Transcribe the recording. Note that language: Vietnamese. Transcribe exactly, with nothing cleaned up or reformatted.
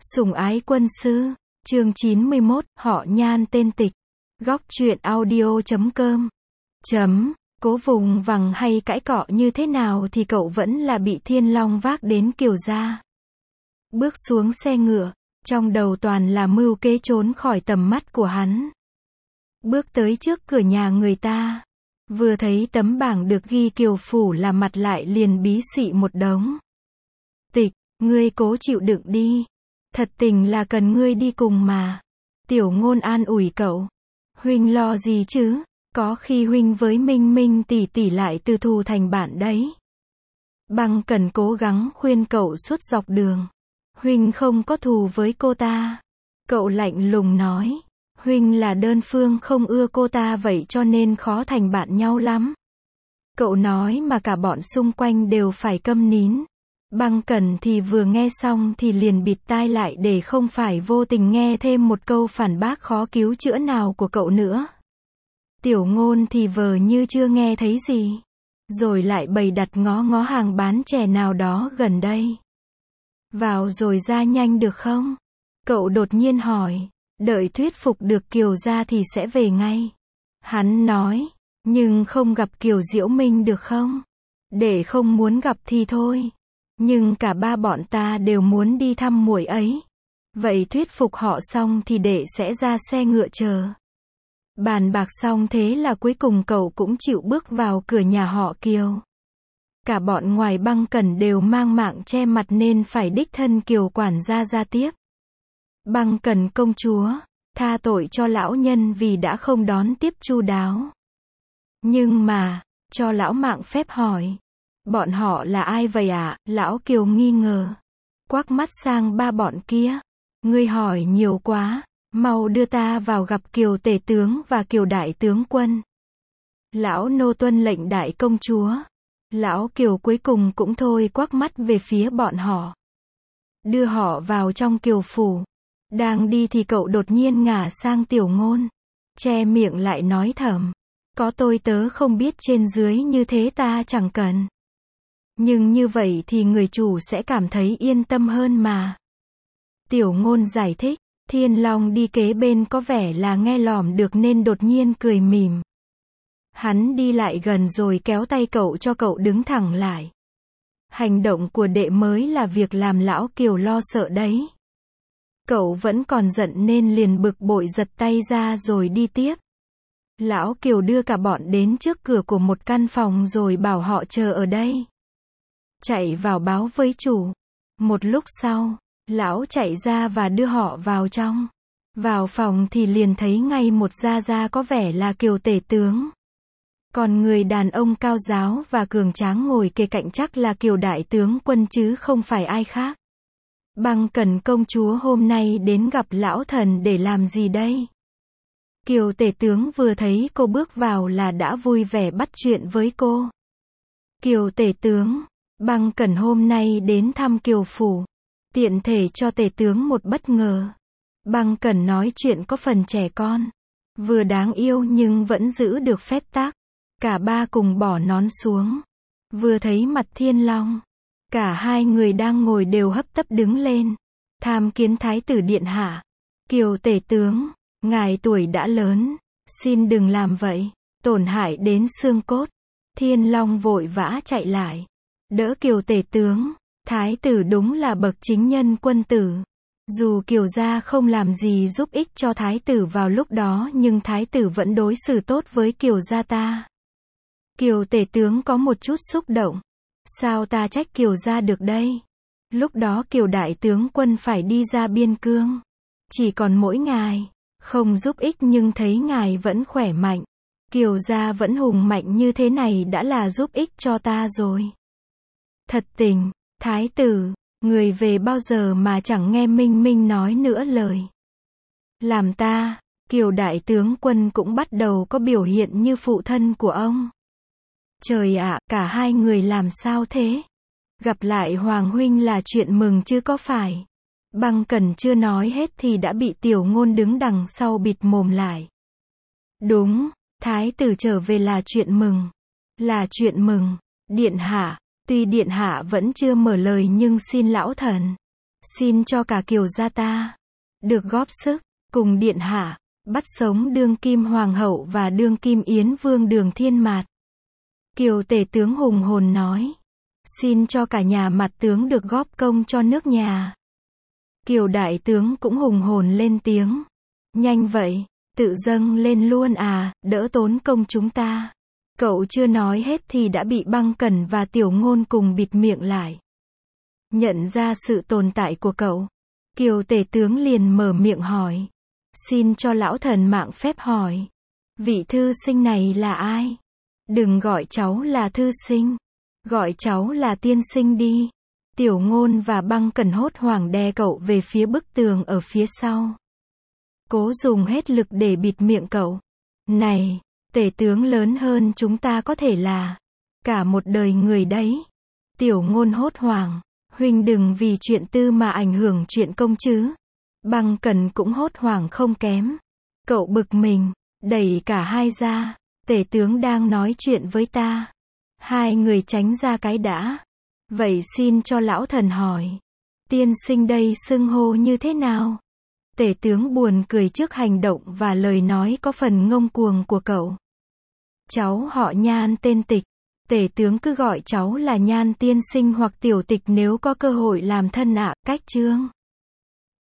Sủng ái quân sư, chương chín mươi mốt, họ Nhan tên tịch. Góc truyện audio chấm com. Chấm, cố vùng vằng hay cãi cọ như thế nào thì cậu vẫn là bị Thiên Long vác đến Kiều gia. Bước xuống xe ngựa, trong đầu toàn là mưu kế trốn khỏi tầm mắt của hắn. Bước tới trước cửa nhà người ta, vừa thấy tấm bảng được ghi Kiều phủ là mặt lại liền bí xị một đống. Tịch, ngươi cố chịu đựng đi. Thật tình là cần ngươi đi cùng mà. Tiểu Ngôn an ủi cậu. Huynh lo gì chứ, có khi huynh với Minh Minh tỷ tỷ lại từ thù thành bạn đấy. Băng cần cố gắng khuyên cậu suốt dọc đường. Huynh không có thù với cô ta. Cậu lạnh lùng nói. Huynh là đơn phương không ưa cô ta vậy cho nên khó thành bạn nhau lắm. Cậu nói mà cả bọn xung quanh đều phải câm nín. Băng Cẩn thì vừa nghe xong thì liền bịt tai lại để không phải vô tình nghe thêm một câu phản bác khó cứu chữa nào của cậu nữa. Tiểu Ngôn thì vờ như chưa nghe thấy gì. Rồi lại bày đặt ngó ngó hàng bán chè nào đó gần đây. Vào rồi ra nhanh được không? Cậu đột nhiên hỏi. Đợi thuyết phục được Kiều gia thì sẽ về ngay. Hắn nói. Nhưng không gặp Kiều Diễu Minh được không? Để không muốn gặp thì thôi. Nhưng cả ba bọn ta đều muốn đi thăm muội ấy. Vậy thuyết phục họ xong thì đệ sẽ ra xe ngựa chờ. Bàn bạc xong thế là cuối cùng cậu cũng chịu bước vào cửa nhà họ Kiều. Cả bọn ngoài Băng Cẩn đều mang mạng che mặt nên phải đích thân Kiều quản gia ra tiếp. Băng Cẩn công chúa, tha tội cho lão nhân vì đã không đón tiếp chu đáo. Nhưng mà, cho lão mạng phép hỏi. Bọn họ là ai vậy ạ? À? Lão Kiều nghi ngờ. Quắc mắt sang ba bọn kia. Ngươi hỏi nhiều quá. Mau đưa ta vào gặp Kiều tể tướng và Kiều đại tướng quân. Lão nô tuân lệnh đại công chúa. Lão Kiều cuối cùng cũng thôi quắc mắt về phía bọn họ. Đưa họ vào trong Kiều phủ. Đang đi thì cậu đột nhiên ngả sang Tiểu Ngôn. Che miệng lại nói thầm. Có tôi tớ không biết trên dưới như thế ta chẳng cần. Nhưng như vậy thì người chủ sẽ cảm thấy yên tâm hơn mà. Tiểu Ngôn giải thích, Thiên Long đi kế bên có vẻ là nghe lỏm được nên đột nhiên cười mỉm. Hắn đi lại gần rồi kéo tay cậu cho cậu đứng thẳng lại. Hành động của đệ mới là việc làm lão Kiều lo sợ đấy. Cậu vẫn còn giận nên liền bực bội giật tay ra rồi đi tiếp. Lão Kiều đưa cả bọn đến trước cửa của một căn phòng rồi bảo họ chờ ở đây. Chạy vào báo với chủ. Một lúc sau, lão chạy ra và đưa họ vào trong. Vào phòng thì liền thấy ngay một gia gia có vẻ là Kiều tể tướng. Còn người đàn ông cao giáo và cường tráng ngồi kề cạnh chắc là Kiều đại tướng quân chứ không phải ai khác. Băng Cẩn công chúa hôm nay đến gặp lão thần để làm gì đây? Kiều tể tướng vừa thấy cô bước vào là đã vui vẻ bắt chuyện với cô. Kiều tể tướng, Băng Cẩn hôm nay đến thăm Kiều phủ. Tiện thể cho tể tướng một bất ngờ. Băng Cẩn nói chuyện có phần trẻ con. Vừa đáng yêu nhưng vẫn giữ được phép tắc. Cả ba cùng bỏ nón xuống. Vừa thấy mặt Thiên Long. Cả hai người đang ngồi đều hấp tấp đứng lên. Tham kiến thái tử điện hạ. Kiều tể tướng, ngài tuổi đã lớn. Xin đừng làm vậy. Tổn hại đến xương cốt. Thiên Long vội vã chạy lại. Đỡ Kiều tể tướng. Thái tử đúng là bậc chính nhân quân tử. Dù Kiều gia không làm gì giúp ích cho thái tử vào lúc đó nhưng thái tử vẫn đối xử tốt với Kiều gia ta. Kiều tể tướng có một chút xúc động. Sao ta trách Kiều gia được đây? Lúc đó Kiều đại tướng quân phải đi ra biên cương. Chỉ còn mỗi ngài. Không giúp ích nhưng thấy ngài vẫn khỏe mạnh. Kiều gia vẫn hùng mạnh như thế này đã là giúp ích cho ta rồi. Thật tình, thái tử, người về bao giờ mà chẳng nghe Minh Minh nói nữa lời. Làm ta, Kiều đại tướng quân cũng bắt đầu có biểu hiện như phụ thân của ông. Trời ạ, cả hai người làm sao thế? Gặp lại Hoàng huynh là chuyện mừng chứ có phải? Băng Cẩn chưa nói hết thì đã bị Tiểu Ngôn đứng đằng sau bịt mồm lại. Đúng, thái tử trở về là chuyện mừng. Là chuyện mừng, điện hạ. Tuy điện hạ vẫn chưa mở lời nhưng xin lão thần. Xin cho cả Kiều gia ta được góp sức, cùng điện hạ, bắt sống đương kim hoàng hậu và đương kim yến vương Đường Thiên Mạt. Kiều tể tướng hùng hồn nói. Xin cho cả nhà mặt tướng được góp công cho nước nhà. Kiều đại tướng cũng hùng hồn lên tiếng. Nhanh vậy, tự dâng lên luôn à, đỡ tốn công chúng ta. Cậu chưa nói hết thì đã bị Băng Cẩn và Tiểu Ngôn cùng bịt miệng lại. Nhận ra sự tồn tại của cậu, Kiều tể tướng liền mở miệng hỏi. Xin cho lão thần mạng phép hỏi. Vị thư sinh này là ai? Đừng gọi cháu là thư sinh. Gọi cháu là tiên sinh đi. Tiểu Ngôn và Băng Cẩn hốt hoảng đè cậu về phía bức tường ở phía sau. Cố dùng hết lực để bịt miệng cậu. Này, tể tướng lớn hơn chúng ta có thể là cả một đời người đấy. Tiểu Ngôn hốt hoảng. Huynh đừng vì chuyện tư mà ảnh hưởng chuyện công chứ. Băng Cẩn cũng hốt hoảng không kém. Cậu bực mình, đẩy cả hai ra. Tể tướng đang nói chuyện với ta. Hai người tránh ra cái đã. Vậy xin cho lão thần hỏi. Tiên sinh đây xưng hô như thế nào? Tể tướng buồn cười trước hành động và lời nói có phần ngông cuồng của cậu. Cháu họ Nhan tên Tịch. Tể tướng cứ gọi cháu là Nhan tiên sinh hoặc Tiểu Tịch nếu có cơ hội làm thân ạ, cách chương.